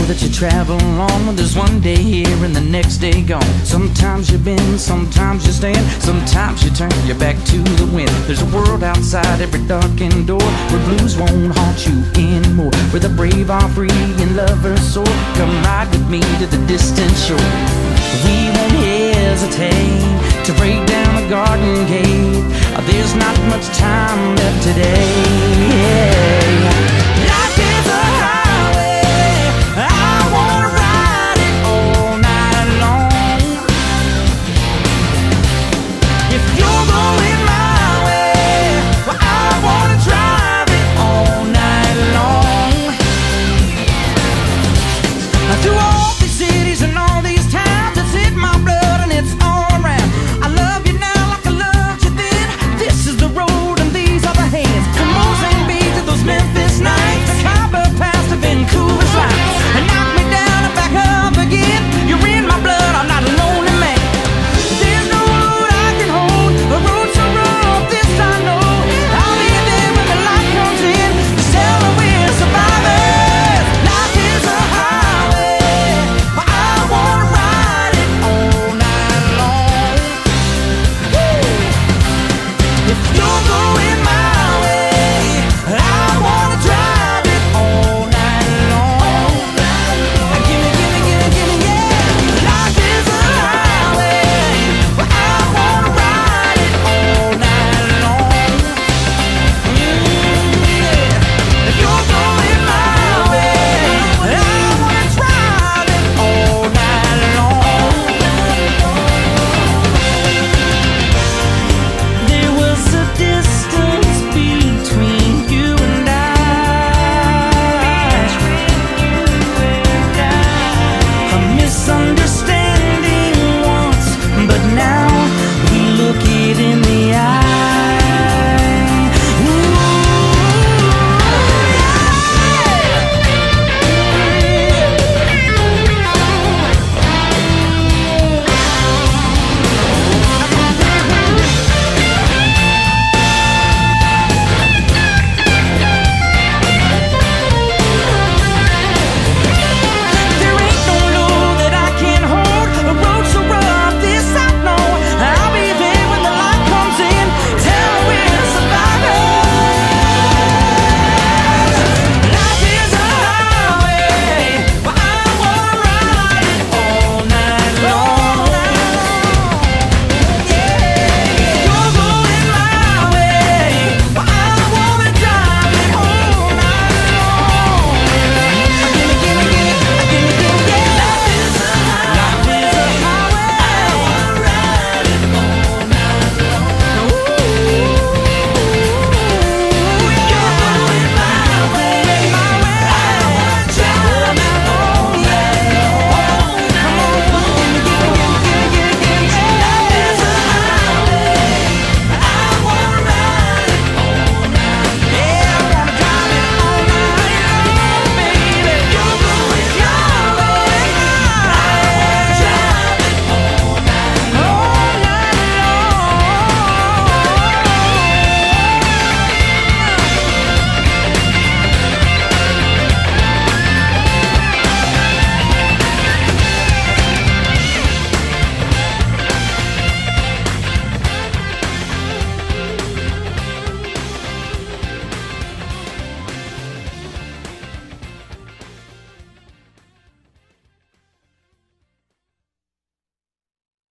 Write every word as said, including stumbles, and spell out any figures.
that you travel along. There's one day here and the next day gone. Sometimes you bend, sometimes you stand, sometimes you turn your back to the wind. There's a world outside every darkened door, where blues won't haunt you anymore, where the brave are free and lovers soar. Come ride with me to the distant shore. We won't hesitate to break down the garden gate. There's not much time left today. Yeah.